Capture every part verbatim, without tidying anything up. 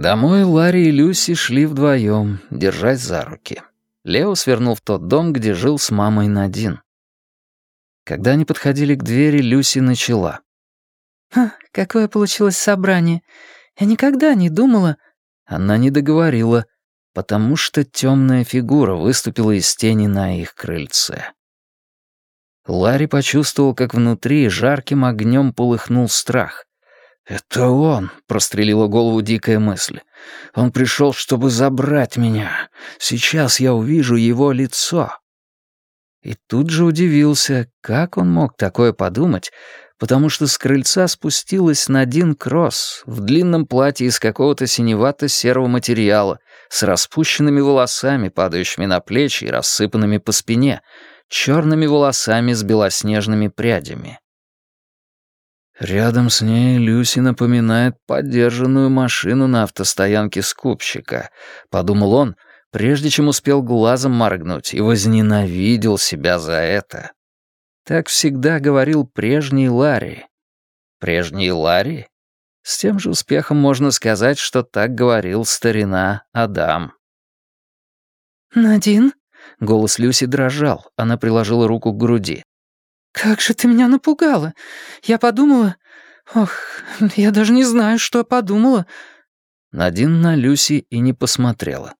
Домой Ларри и Люси шли вдвоем, держась за руки. Лео свернул в тот дом, где жил с мамой Надин. Когда они подходили к двери, Люси начала. «Ха, какое получилось собрание. Я никогда не думала...» Она не договорила, потому что темная фигура выступила из тени на их крыльце. Ларри почувствовал, как внутри жарким огнем полыхнул страх. «Это он!» — прострелила голову дикая мысль. «Он пришел, чтобы забрать меня. Сейчас я увижу его лицо». И тут же удивился, как он мог такое подумать, потому что с крыльца спустилась Надин Кросс в длинном платье из какого-то синевато-серого материала, с распущенными волосами, падающими на плечи и рассыпанными по спине, черными волосами с белоснежными прядями. Рядом с ней Люси напоминает подержанную машину на автостоянке скупщика, подумал он, прежде чем успел глазом моргнуть, и возненавидел себя за это. Так всегда говорил прежний Ларри. Прежний Ларри? С тем же успехом можно сказать, что так говорил старина Адам. «Надин?» — голос Люси дрожал, она приложила руку к груди. «Как же ты меня напугала! Я подумала... Ох, я даже не знаю, что подумала». Надин на Люси и не посмотрела.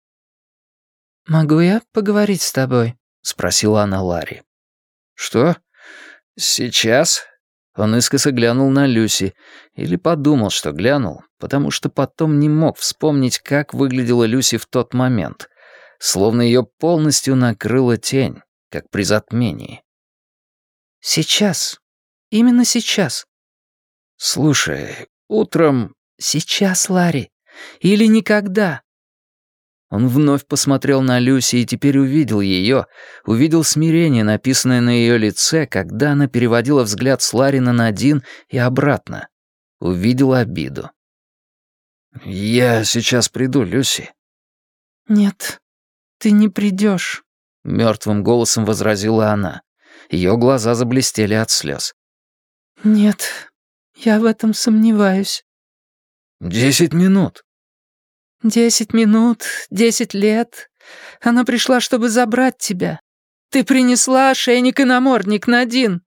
«Могу я поговорить с тобой?» — спросила она Ларри. «Что? Сейчас?» Он искоса глянул на Люси, или подумал, что глянул, потому что потом не мог вспомнить, как выглядела Люси в тот момент, словно ее полностью накрыла тень, как при затмении. «Сейчас. Именно сейчас». «Слушай, утром...» «Сейчас, Ларри. Или никогда». Он вновь посмотрел на Люси и теперь увидел ее, увидел смирение, написанное на ее лице, когда она переводила взгляд с Ларри на Надин и обратно. Увидел обиду. «Я сейчас приду, Люси». «Нет, ты не придешь», — мертвым голосом возразила она. Ее глаза заблестели от слез. «Нет, я в этом сомневаюсь». «Десять минут». «Десять минут, десять лет. Она пришла, чтобы забрать тебя. Ты принесла ошейник и намордник, Надин».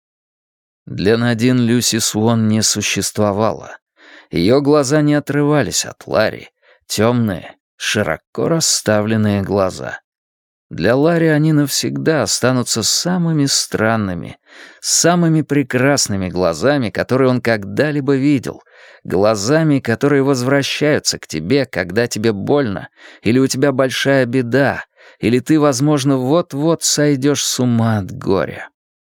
Для Надин Люси Свон не существовало. Ее глаза не отрывались от Ларри, темные, широко расставленные глаза. Для Ларри они навсегда останутся самыми странными, самыми прекрасными глазами, которые он когда-либо видел, глазами, которые возвращаются к тебе, когда тебе больно, или у тебя большая беда, или ты, возможно, вот-вот сойдешь с ума от горя.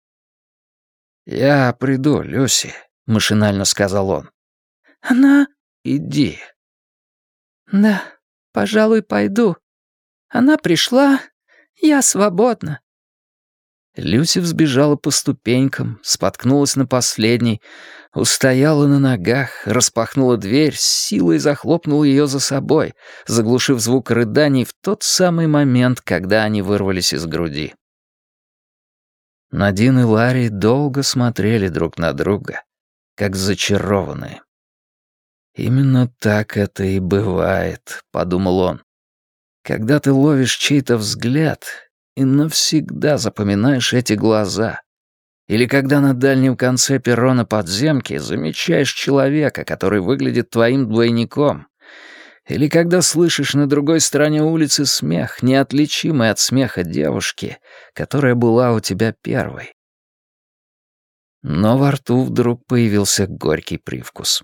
«Я приду, Люси», — машинально сказал он. «Она...» «Иди». «Да, пожалуй, пойду. Она пришла, я свободна». Люси взбежала по ступенькам, споткнулась на последней, устояла на ногах, распахнула дверь, с силой захлопнула ее за собой, заглушив звук рыданий в тот самый момент, когда они вырвались из груди. Надин и Ларри долго смотрели друг на друга, как зачарованные. «Именно так это и бывает», — подумал он. «Когда ты ловишь чей-то взгляд и навсегда запоминаешь эти глаза, или когда на дальнем конце перрона подземки замечаешь человека, который выглядит твоим двойником, или когда слышишь на другой стороне улицы смех, неотличимый от смеха девушки, которая была у тебя первой». Но во рту вдруг появился горький привкус.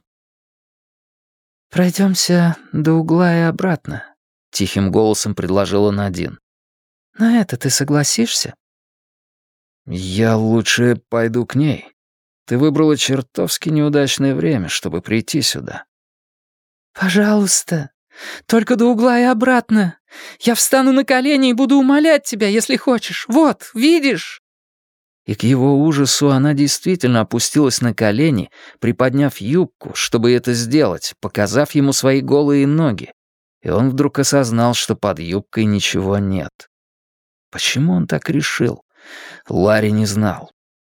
«Пройдемся до угла и обратно», — тихим голосом предложила Надин. «На это ты согласишься?» «Я лучше пойду к ней. Ты выбрала чертовски неудачное время, чтобы прийти сюда». «Пожалуйста, только до угла и обратно. Я встану на колени и буду умолять тебя, если хочешь. Вот, видишь?» И к его ужасу она действительно опустилась на колени, приподняв юбку, чтобы это сделать, показав ему свои голые ноги. И он вдруг осознал, что под юбкой ничего нет. Почему он так решил? Ларри не знал.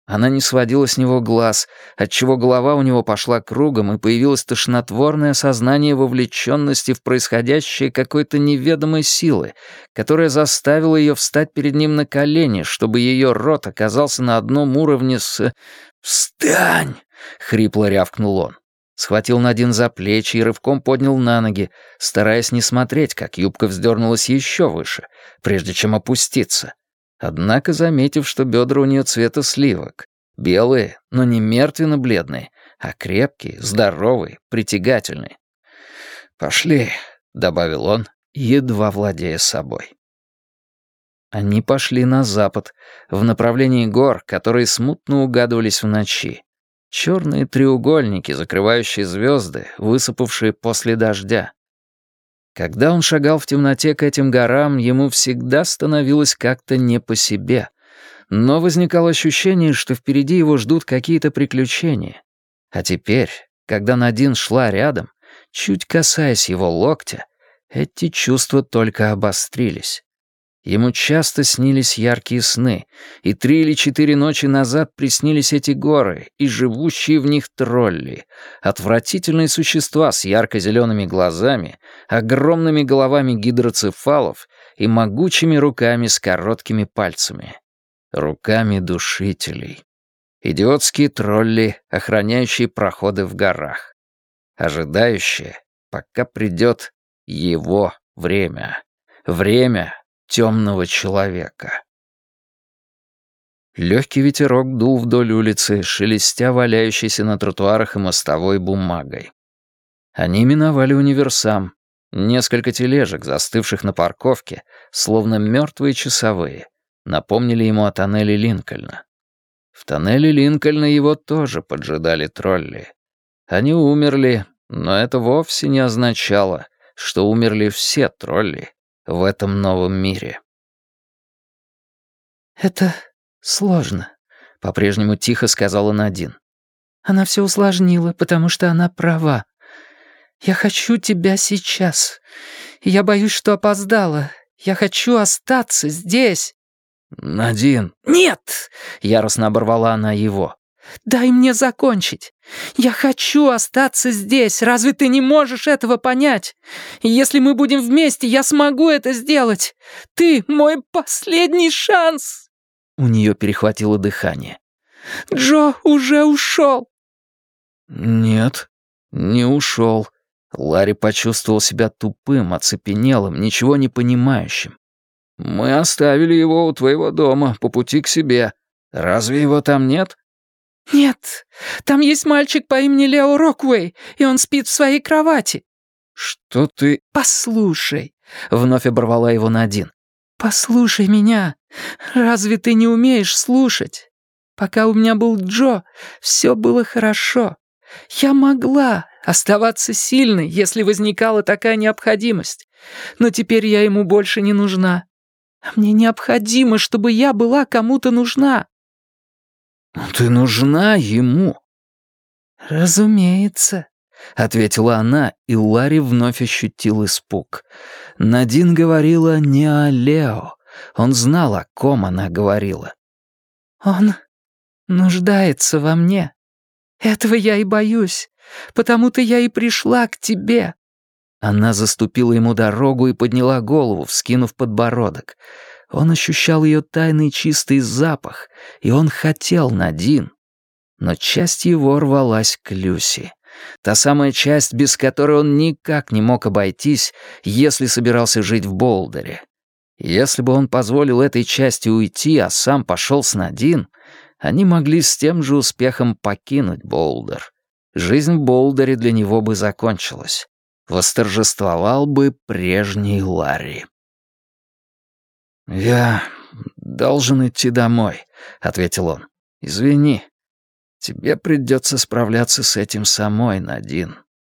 Она не сводила с него глаз, отчего голова у него пошла кругом, и появилось тошнотворное сознание вовлеченности в происходящее какой-то неведомой силы, которая заставила ее встать перед ним на колени, чтобы ее рот оказался на одном уровне с... «Встань!» — хрипло рявкнул он. Схватил Надин за плечи и рывком поднял на ноги, стараясь не смотреть, как юбка вздернулась еще выше, прежде чем опуститься. Однако, заметив, что бедра у нее цвета сливок, белые, но не мертвенно-бледные, а крепкие, здоровые, притягательные. «Пошли», — добавил он, едва владея собой. Они пошли на запад, в направлении гор, которые смутно угадывались в ночи. Черные треугольники, закрывающие звезды, высыпавшие после дождя. Когда он шагал в темноте к этим горам, ему всегда становилось как-то не по себе. Но возникало ощущение, что впереди его ждут какие-то приключения. А теперь, когда Надин шла рядом, чуть касаясь его локтя, эти чувства только обострились. Ему часто снились яркие сны, и три или четыре ночи назад приснились эти горы и живущие в них тролли, отвратительные существа с ярко-зелеными глазами, огромными головами гидроцефалов и могучими руками с короткими пальцами. Руками душителей. Идиотские тролли, охраняющие проходы в горах. Ожидающие, пока придет его время. Время темного человека. Легкий ветерок дул вдоль улицы, шелестя валяющейся на тротуарах и мостовой бумагой. Они миновали универсам. Несколько тележек, застывших на парковке, словно мертвые часовые, напомнили ему о тоннеле Линкольна. В тоннеле Линкольна его тоже поджидали тролли. Они умерли, но это вовсе не означало, что умерли все тролли в этом новом мире. «Это сложно», — по-прежнему тихо сказала Надин. «Она все усложнила, потому что она права. Я хочу тебя сейчас. Я боюсь, что опоздала. Я хочу остаться здесь». «Надин!» «Нет!» — яростно оборвала она его. «Дай мне закончить. Я хочу остаться здесь. Разве ты не можешь этого понять? И если мы будем вместе, я смогу это сделать. Ты мой последний шанс!» У нее перехватило дыхание. «Джо уже ушел!» «Нет, не ушел». Ларри почувствовал себя тупым, оцепенелым, ничего не понимающим. «Мы оставили его у твоего дома по пути к себе. Разве его там нет?» «Нет, там есть мальчик по имени Лео Роквей, и он спит в своей кровати». «Что ты...» «Послушай», — вновь оборвала его Надин. «Послушай меня. Разве ты не умеешь слушать? Пока у меня был Джо, все было хорошо. Я могла оставаться сильной, если возникала такая необходимость. Но теперь я ему больше не нужна. А мне необходимо, чтобы я была кому-то нужна». «Ты нужна ему». «Разумеется», — ответила она, и Ларри вновь ощутил испуг. Надин говорила не о Лео. Он знал, о ком она говорила. «Он нуждается во мне. Этого я и боюсь. Потому-то я и пришла к тебе». Она заступила ему дорогу и подняла голову, вскинув подбородок. Он ощущал ее тайный чистый запах, и он хотел Надин. Но часть его рвалась к Люси. Та самая часть, без которой он никак не мог обойтись, если собирался жить в Болдере. Если бы он позволил этой части уйти, а сам пошел с Надин, они могли с тем же успехом покинуть Болдер. Жизнь в Болдере для него бы закончилась. Восторжествовал бы прежний Ларри. «Я должен идти домой», — ответил он. «Извини, тебе придется справляться с этим самой, Надин».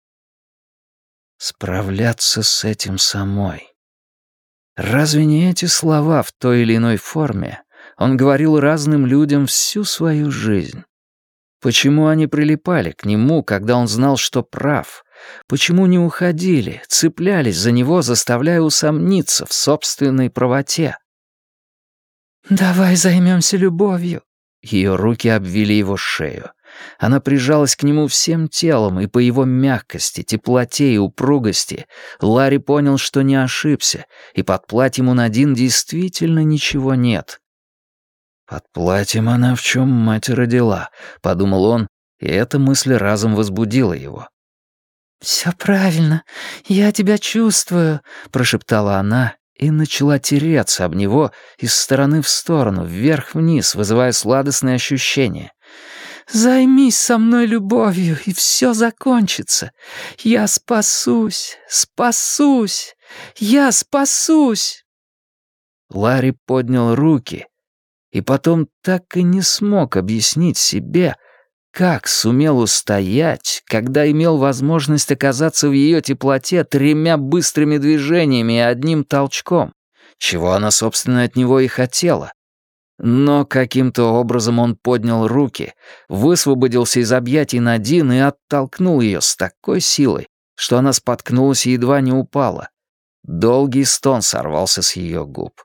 «Справляться с этим самой». Разве не эти слова в той или иной форме он говорил разным людям всю свою жизнь? Почему они прилипали к нему, когда он знал, что прав? Почему не уходили, цеплялись за него, заставляя усомниться в собственной правоте? «Давай займемся любовью», Ее руки обвили его шею. Она прижалась к нему всем телом, и по его мягкости, теплоте и упругости Ларри понял, что не ошибся, и под платьем у Надин действительно ничего нет. «Под платьем она в чем мать родила», — подумал он, и эта мысль разом возбудила его. «Все правильно, я тебя чувствую», — прошептала она и начала тереться об него из стороны в сторону, вверх-вниз, вызывая сладостные ощущения. «Займись со мной любовью, и все закончится. Я спасусь, спасусь, я спасусь!» Ларри поднял руки, и потом так и не смог объяснить себе, как сумел устоять, когда имел возможность оказаться в ее теплоте тремя быстрыми движениями и одним толчком, чего она, собственно, от него и хотела. Но каким-то образом он поднял руки, высвободился из объятий Надин и оттолкнул ее с такой силой, что она споткнулась и едва не упала. Долгий стон сорвался с ее губ.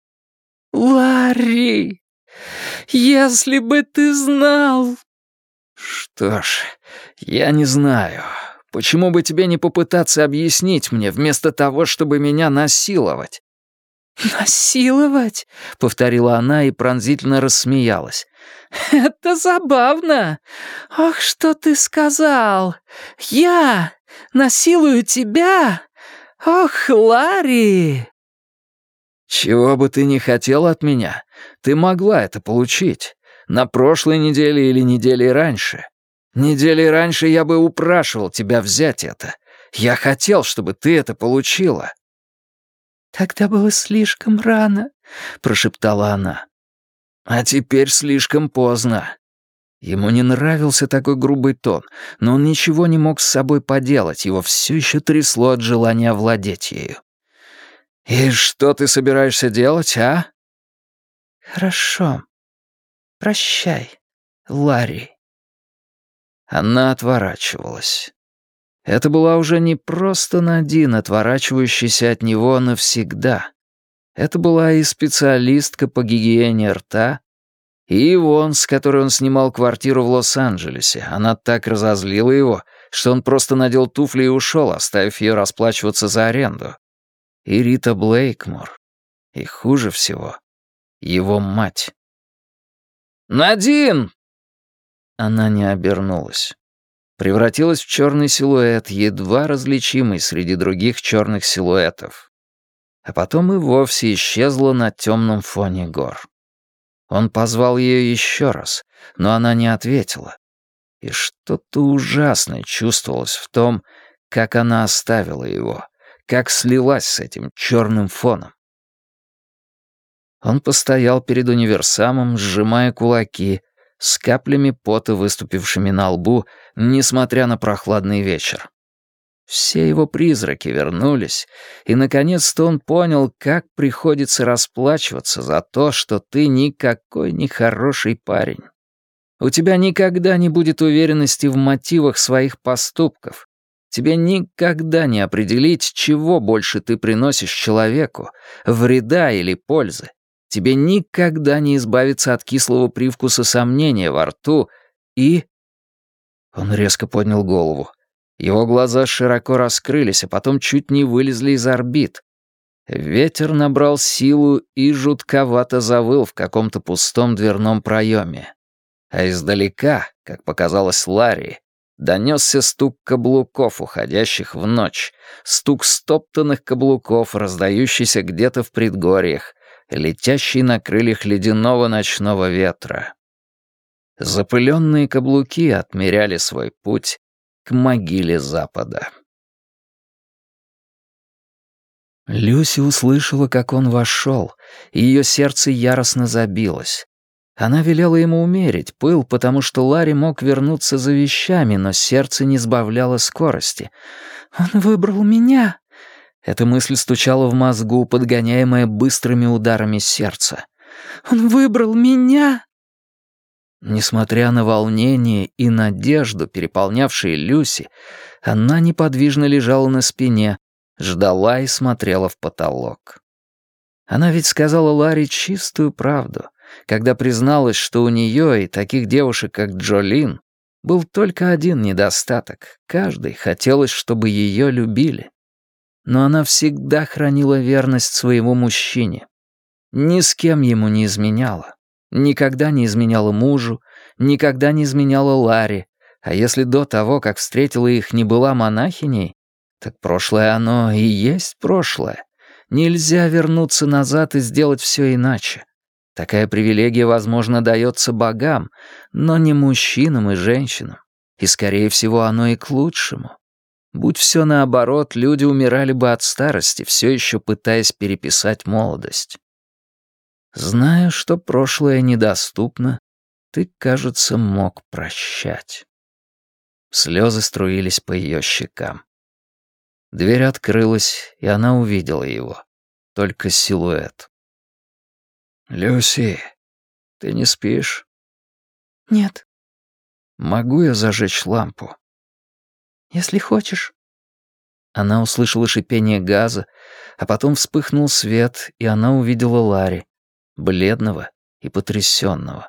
«Ларри, если бы ты знал!» «Что ж, я не знаю. Почему бы тебе не попытаться объяснить мне, вместо того, чтобы меня насиловать?» «Насиловать?» — повторила она и пронзительно рассмеялась. «Это забавно! Ох, что ты сказал! Я насилую тебя? Ох, Ларри!» «Чего бы ты ни хотел от меня, ты могла это получить. На прошлой неделе или неделей раньше. Недели раньше я бы упрашивал тебя взять это. Я хотел, чтобы ты это получила». «Тогда было слишком рано», — прошептала она. «А теперь слишком поздно». Ему не нравился такой грубый тон, но он ничего не мог с собой поделать, его все еще трясло от желания овладеть ею. «И что ты собираешься делать, а?» «Хорошо. Прощай, Ларри». Она отворачивалась. Это была уже не просто Надин, отворачивающаяся от него навсегда. Это была и специалистка по гигиене рта, и Ивон, с которой он снимал квартиру в Лос-Анджелесе. Она так разозлила его, что он просто надел туфли и ушел, оставив ее расплачиваться за аренду. И Рита Блейкмор. И хуже всего — его мать. «Надин!» Она не обернулась. Превратилась в черный силуэт, едва различимый среди других черных силуэтов. А потом и вовсе исчезла на темном фоне гор. Он позвал ее еще раз, но она не ответила. И что-то ужасное чувствовалось в том, как она оставила его, как слилась с этим черным фоном. Он постоял перед универсамом, сжимая кулаки, с каплями пота, выступившими на лбу, несмотря на прохладный вечер. Все его призраки вернулись, и наконец-то он понял, как приходится расплачиваться за то, что ты никакой не хороший парень. У тебя никогда не будет уверенности в мотивах своих поступков. Тебе никогда не определить, чего больше ты приносишь человеку, вреда или пользы. Тебе никогда не избавиться от кислого привкуса сомнения во рту и... Он резко поднял голову. Его глаза широко раскрылись, а потом чуть не вылезли из орбит. Ветер набрал силу и жутковато завыл в каком-то пустом дверном проеме. А издалека, как показалось Ларри, донесся стук каблуков, уходящих в ночь, стук стоптанных каблуков, раздающийся где-то в предгорьях, летящий на крыльях ледяного ночного ветра. Запыленные каблуки отмеряли свой путь к могиле Запада. Люси услышала, как он вошел, и ее сердце яростно забилось. Она велела ему умерить пыл, потому что Ларри мог вернуться за вещами, но сердце не сбавляло скорости. «Он выбрал меня!» Эта мысль стучала в мозгу, подгоняемая быстрыми ударами сердца. «Он выбрал меня!» Несмотря на волнение и надежду, переполнявшие Люси, она неподвижно лежала на спине, ждала и смотрела в потолок. Она ведь сказала Ларри чистую правду. когда призналась, что у нее и таких девушек, как Джолин, был только один недостаток. Каждой хотелось, чтобы ее любили. Но она всегда хранила верность своему мужчине. Ни с кем ему не изменяла. Никогда не изменяла мужу, никогда не изменяла Ларе. А если до того, как встретила их, не была монахиней, так прошлое оно и есть прошлое. Нельзя вернуться назад и сделать все иначе. Такая привилегия, возможно, дается богам, но не мужчинам и женщинам. И, скорее всего, оно и к лучшему. Будь все наоборот, люди умирали бы от старости, все еще пытаясь переписать молодость. Зная, что прошлое недоступно, ты, кажется, мог прощать. Слезы струились по ее щекам. Дверь открылась, и она увидела его. Только силуэт. «Люси, ты не спишь?» «Нет». «Могу я зажечь лампу?» «Если хочешь». Она услышала шипение газа, а потом вспыхнул свет, и она увидела Ларри, бледного и потрясенного.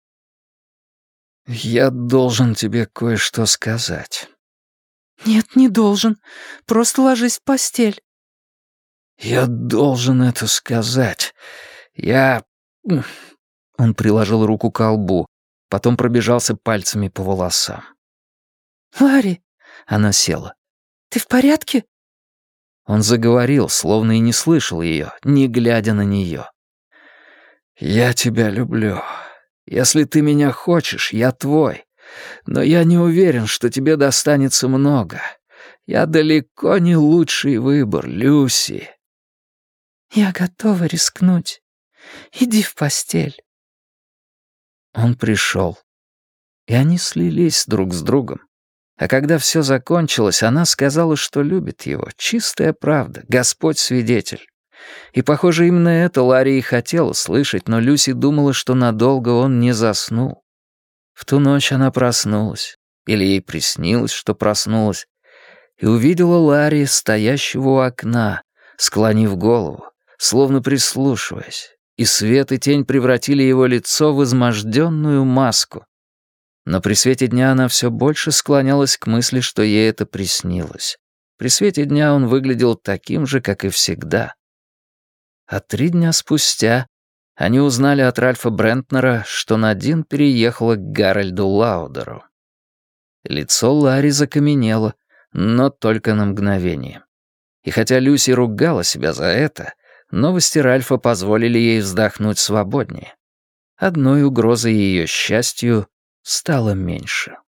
«Я должен тебе кое-что сказать». «Нет, не должен. Просто ложись в постель». «Я должен это сказать. Я...» Он приложил руку к лбу, потом пробежался пальцами по волосам. «Ларри!» Она села. «Ты в порядке?» Он заговорил, словно и не слышал ее, не глядя на нее. «Я тебя люблю. Если ты меня хочешь, я твой. Но я не уверен, что тебе достанется много. Я далеко не лучший выбор, Люси». «Я готова рискнуть. Иди в постель». Он пришел, и они слились друг с другом. А когда все закончилось, она сказала, что любит его. Чистая правда, Господь свидетель. И, похоже, именно это Ларри и хотела слышать, но Люси думала, что надолго он не заснул. В ту ночь она проснулась, или ей приснилось, что проснулась, и увидела Ларри, стоящего у окна, склонив голову, словно прислушиваясь, и свет и тень превратили его лицо в изможденную маску. Но при свете дня она все больше склонялась к мысли, что ей это приснилось. При свете дня он выглядел таким же, как и всегда. А три дня спустя они узнали от Ральфа Брентнера, что Надин переехала к Гарольду Лаудеру. Лицо Ларри закаменело, но только на мгновение. И хотя Люси ругала себя за это, новости Ральфа позволили ей вздохнуть свободнее. Одной угрозой ее счастью стало меньше.